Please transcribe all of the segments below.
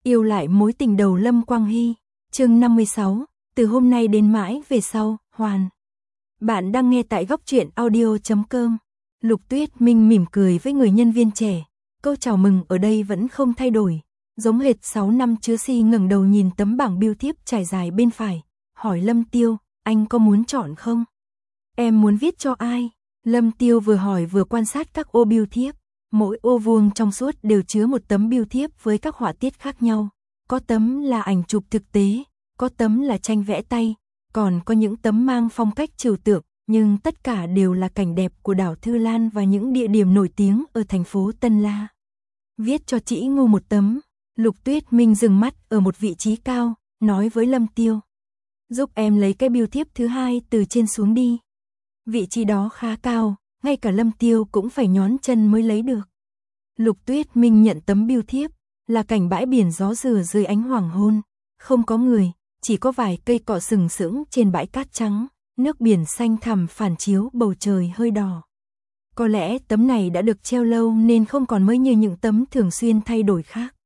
Yêu lại mối tình đầu Lâm Quang Hy, chương 56, từ hôm nay đến mãi về sau, hoàn. Bạn đang nghe tại góc truyện audio.com. Lục Tuyết Minh mỉm cười với người nhân viên trẻ, câu chào mừng ở đây vẫn không thay đổi. Giống hệt 6 năm trước Si ngẩng đầu nhìn tấm bảng bưu thiếp trải dài bên phải, hỏi Lâm Tiêu, anh có muốn chọn không? Em muốn viết cho ai? Lâm Tiêu vừa hỏi vừa quan sát các ô bưu thiếp. Mỗi ô vuông trong suốt đều chứa một tấm bưu thiếp với các họa tiết khác nhau. Có tấm là ảnh chụp thực tế, có tấm là tranh vẽ tay, còn có những tấm mang phong cách trừu tượng, nhưng tất cả đều là cảnh đẹp của đảo Thư Lan và những địa điểm nổi tiếng ở thành phố Tân La. Viết cho Trĩ Ngu một tấm, Lục Tuyết Minh dừng mắt ở một vị trí cao, nói với Lâm Tiêu. Giúp em lấy cái bưu thiếp thứ hai từ trên xuống đi. Vị trí đó khá cao, ngay cả Lâm Tiêu cũng phải nhón chân mới lấy được. Lục Tuyết Minh nhận tấm bưu thiếp, là cảnh bãi biển gió rửa dưới ánh hoàng hôn, không có người, chỉ có vài cây cọ sừng sững trên bãi cát trắng, nước biển xanh thẳm phản chiếu bầu trời hơi đỏ. Có lẽ tấm này đã được treo lâu nên không còn mới như những tấm thường xuyên thay đổi khác.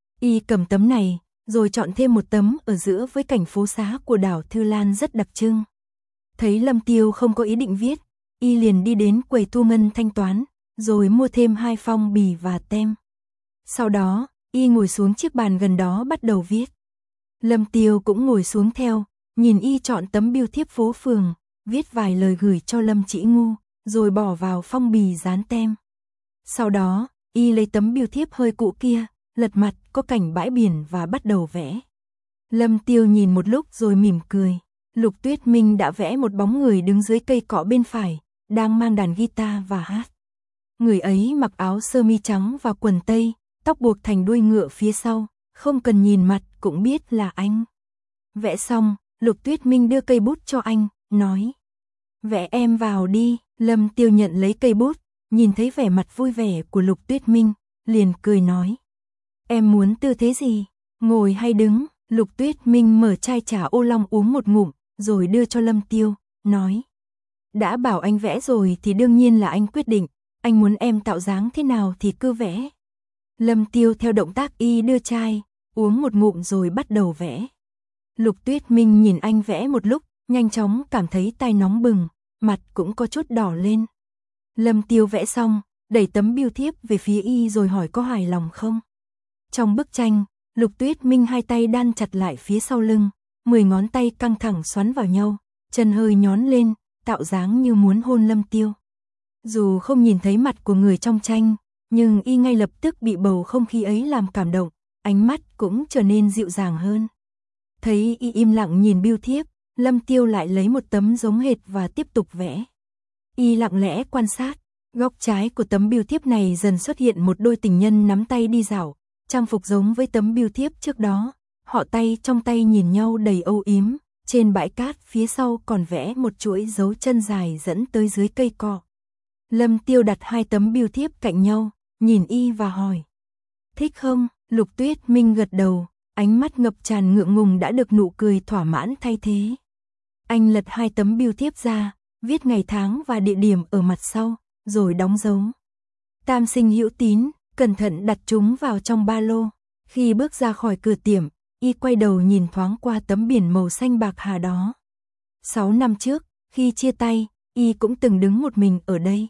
Y cầm tấm này, rồi chọn thêm một tấm ở giữa với cảnh phố xá của đảo Thư Lan rất đặc trưng. Thấy Lâm Tiêu không có ý định viết, Y liền đi đến quầy thu ngân thanh toán, rồi mua thêm 2 phong bì và tem. Sau đó, Y ngồi xuống chiếc bàn gần đó bắt đầu viết. Lâm Tiêu cũng ngồi xuống theo, nhìn Y chọn tấm bưu thiếp phố phường, viết vài lời gửi cho Lâm Trĩ Ngu, rồi bỏ vào phong bì dán tem. Sau đó, Y lấy tấm bưu thiếp hơi cũ kia, lật mặt có cảnh bãi biển và bắt đầu vẽ. Lâm Tiêu nhìn một lúc rồi mỉm cười. Lục Tuyết Minh đã vẽ một bóng người đứng dưới cây cọ bên phải, đang mang đàn guitar và hát. Người ấy mặc áo sơ mi trắng và quần tây, tóc buộc thành đuôi ngựa phía sau, không cần nhìn mặt cũng biết là anh. Vẽ xong, Lục Tuyết Minh đưa cây bút cho anh, nói. Vẽ em vào đi. Lâm Tiêu nhận lấy cây bút, nhìn thấy vẻ mặt vui vẻ của Lục Tuyết Minh, liền cười nói. Em muốn tư thế gì? Ngồi hay đứng? Lục Tuyết Minh mở chai trà ô long uống một ngụm, rồi đưa cho Lâm Tiêu, nói. Đã bảo anh vẽ rồi thì đương nhiên là anh quyết định, anh muốn em tạo dáng thế nào thì cứ vẽ. Lâm Tiêu theo động tác Y đưa chai, uống một ngụm rồi bắt đầu vẽ. Lục Tuyết Minh nhìn anh vẽ một lúc, nhanh chóng cảm thấy tay nóng bừng, mặt cũng có chút đỏ lên. Lâm Tiêu vẽ xong, đẩy tấm bưu thiếp về phía Y rồi hỏi có hài lòng không. Trong bức tranh, Lục Tuyết Minh hai tay đan chặt lại phía sau lưng, 10 ngón tay căng thẳng xoắn vào nhau, chân hơi nhón lên, tạo dáng như muốn hôn Lâm Tiêu. Dù không nhìn thấy mặt của người trong tranh, nhưng Y ngay lập tức bị bầu không khí ấy làm cảm động, ánh mắt cũng trở nên dịu dàng hơn. Thấy Y im lặng nhìn bưu thiếp, Lâm Tiêu lại lấy một tấm giống hệt và tiếp tục vẽ. Y lặng lẽ quan sát, góc trái của tấm bưu thiếp này dần xuất hiện một đôi tình nhân nắm tay đi dạo, trang phục giống với tấm bưu thiếp trước đó. Họ tay trong tay nhìn nhau đầy âu yếm, trên bãi cát phía sau còn vẽ một chuỗi dấu chân dài dẫn tới dưới cây cọ. Lâm Tiêu đặt 2 tấm bưu thiếp cạnh nhau, nhìn Y và hỏi. Thích không? Lục Tuyết Minh gật đầu, ánh mắt ngập tràn ngượng ngùng đã được nụ cười thỏa mãn thay thế. Anh lật 2 tấm bưu thiếp ra, viết ngày tháng và địa điểm ở mặt sau, rồi đóng dấu. Tam sinh hữu tín, cẩn thận đặt chúng vào trong ba lô. Khi bước ra khỏi cửa tiệm, Y quay đầu nhìn thoáng qua tấm biển màu xanh bạc hà đó. 6 năm trước, khi chia tay, Y cũng từng đứng một mình ở đây.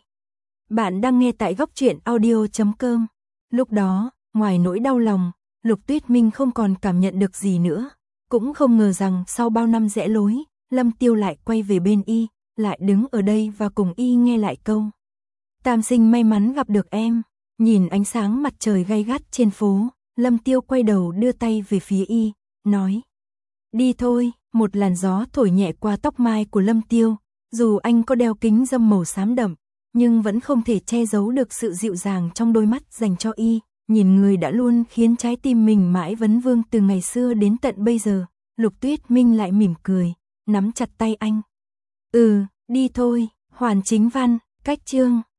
Bạn đang nghe tại góc truyện audio.com. Lúc đó, ngoài nỗi đau lòng, Lục Tuyết Minh không còn cảm nhận được gì nữa. Cũng không ngờ rằng sau bao năm rẽ lối, Lâm Tiêu lại quay về bên Y, lại đứng ở đây và cùng Y nghe lại câu. Tam sinh may mắn gặp được em. Nhìn ánh sáng mặt trời gay gắt trên phố, Lâm Tiêu quay đầu đưa tay về phía Y, nói. Đi thôi. Một làn gió thổi nhẹ qua tóc mai của Lâm Tiêu, dù anh có đeo kính râm màu xám đậm, nhưng vẫn không thể che giấu được sự dịu dàng trong đôi mắt dành cho Y, nhìn người đã luôn khiến trái tim mình mãi vấn vương từ ngày xưa đến tận bây giờ. Lục Tuyết Minh lại mỉm cười, nắm chặt tay anh. Đi thôi. Hoàn Chính Văn, cách chương